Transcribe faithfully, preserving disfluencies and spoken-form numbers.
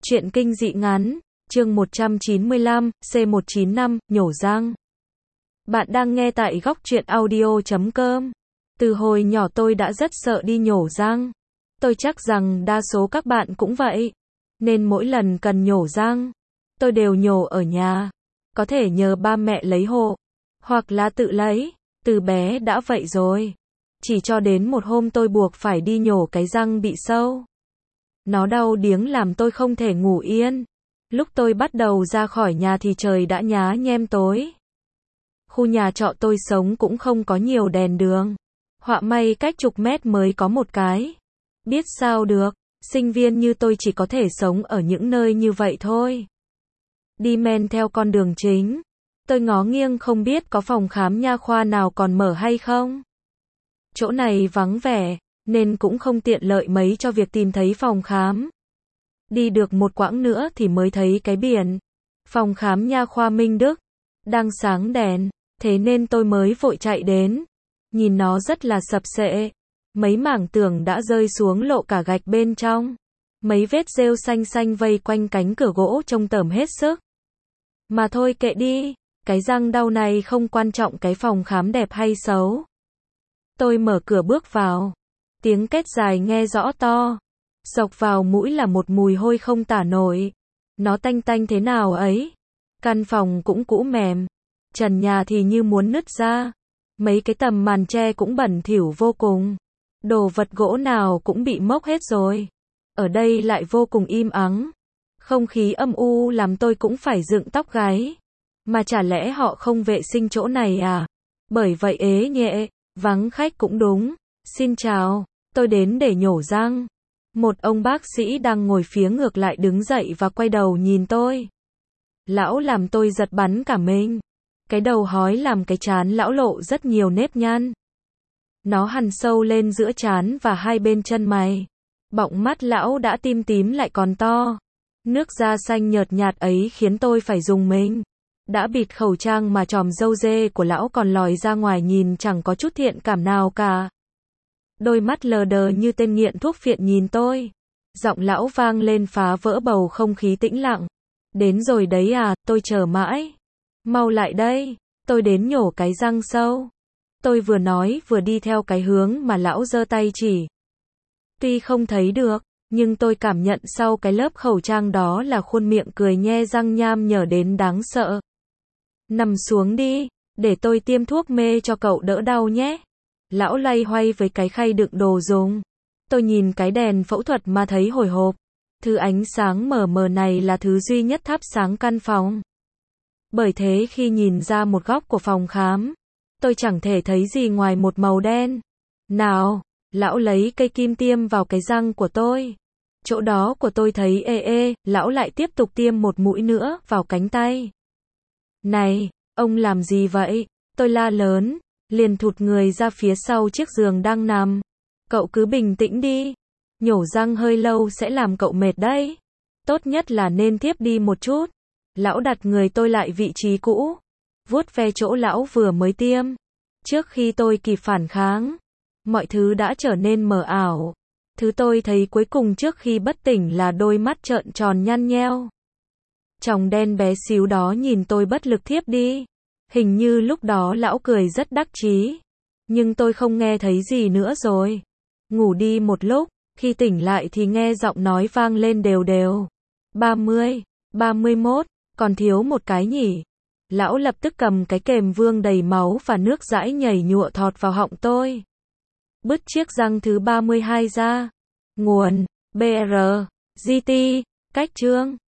Truyện kinh dị ngắn, chương một trăm chín mươi lăm, C một chín năm, nhổ răng. Bạn đang nghe tại góc truyện audio chấm com. Từ hồi nhỏ tôi đã rất sợ đi nhổ răng. Tôi chắc rằng đa số các bạn cũng vậy. Nên mỗi lần cần nhổ răng, tôi đều nhổ ở nhà. Có thể nhờ ba mẹ lấy hộ, hoặc là tự lấy. Từ bé đã vậy rồi. Chỉ cho đến một hôm tôi buộc phải đi nhổ cái răng bị sâu. Nó đau điếng làm tôi không thể ngủ yên. Lúc tôi bắt đầu ra khỏi nhà thì trời đã nhá nhem tối. Khu nhà trọ tôi sống cũng không có nhiều đèn đường. Họa may cách chục mét mới có một cái. Biết sao được, sinh viên như tôi chỉ có thể sống ở những nơi như vậy thôi. Đi men theo con đường chính. Tôi ngó nghiêng không biết có phòng khám nha khoa nào còn mở hay không. Chỗ này vắng vẻ, nên cũng không tiện lợi mấy cho việc tìm thấy phòng khám. Đi được một quãng nữa thì mới thấy cái biển phòng khám nha khoa Minh Đức đang sáng đèn, thế nên tôi mới vội chạy đến. Nhìn nó rất là sập sệ, mấy mảng tường đã rơi xuống lộ cả gạch bên trong. Mấy vết rêu xanh xanh vây quanh cánh cửa gỗ trông tởm hết sức. Mà thôi kệ đi, cái răng đau này không quan trọng cái phòng khám đẹp hay xấu. Tôi mở cửa bước vào. Tiếng két dài nghe rõ to. Xộc vào mũi là một mùi hôi không tả nổi. Nó tanh tanh thế nào ấy. Căn phòng cũng cũ mềm. Trần nhà thì như muốn nứt ra. Mấy cái tầm màn tre cũng bẩn thỉu vô cùng. Đồ vật gỗ nào cũng bị mốc hết rồi. Ở đây lại vô cùng im ắng. Không khí âm u làm tôi cũng phải dựng tóc gáy. Mà chả lẽ họ không vệ sinh chỗ này à? Bởi vậy ế nhẹ, vắng khách cũng đúng. Xin chào, tôi đến để nhổ răng. Một ông bác sĩ đang ngồi phía ngược lại đứng dậy và quay đầu nhìn tôi. Lão làm tôi giật bắn cả mình. Cái đầu hói làm cái trán lão lộ rất nhiều nếp nhăn. Nó hằn sâu lên giữa trán và hai bên chân mày. Bọng mắt lão đã tím tím lại còn to. Nước da xanh nhợt nhạt ấy khiến tôi phải rùng mình. Đã bịt khẩu trang mà chòm râu dê của lão còn lòi ra ngoài nhìn chẳng có chút thiện cảm nào cả. Đôi mắt lờ đờ như tên nghiện thuốc phiện nhìn tôi. Giọng lão vang lên phá vỡ bầu không khí tĩnh lặng. Đến rồi đấy à, tôi chờ mãi. Mau lại đây, tôi đến nhổ cái răng sâu. Tôi vừa nói vừa đi theo cái hướng mà lão giơ tay chỉ. Tuy không thấy được, nhưng tôi cảm nhận sau cái lớp khẩu trang đó là khuôn miệng cười nhe răng nham nhở đến đáng sợ. Nằm xuống đi, để tôi tiêm thuốc mê cho cậu đỡ đau nhé. Lão loay hoay với cái khay đựng đồ dùng. Tôi nhìn cái đèn phẫu thuật mà thấy hồi hộp. Thứ ánh sáng mờ mờ này là thứ duy nhất thắp sáng căn phòng. Bởi thế khi nhìn ra một góc của phòng khám, tôi chẳng thể thấy gì ngoài một màu đen. Nào, lão lấy cây kim tiêm vào cái răng của tôi. Chỗ đó của tôi thấy ê ê, lão lại tiếp tục tiêm một mũi nữa vào cánh tay. Này, ông làm gì vậy? Tôi la lớn, liền thụt người ra phía sau chiếc giường đang nằm. Cậu cứ bình tĩnh đi. Nhổ răng hơi lâu sẽ làm cậu mệt đấy. Tốt nhất là nên tiếp đi một chút. Lão đặt người tôi lại vị trí cũ. Vuốt ve chỗ lão vừa mới tiêm. Trước khi tôi kịp phản kháng, mọi thứ đã trở nên mờ ảo. Thứ tôi thấy cuối cùng trước khi bất tỉnh là đôi mắt trợn tròn nhăn nheo. Tròng đen bé xíu đó nhìn tôi bất lực thiếp đi. Hình như lúc đó lão cười rất đắc chí. Nhưng tôi không nghe thấy gì nữa rồi. Ngủ đi một lúc, khi tỉnh lại thì nghe giọng nói vang lên đều đều. ba mươi, ba mươi mốt, còn thiếu một cái nhỉ. Lão lập tức cầm cái kềm vương đầy máu và nước dãi nhảy nhụa thọt vào họng tôi. Bứt chiếc răng thứ ba mươi hai ra. Nguồn, bê rờ, giê tê, cách chương.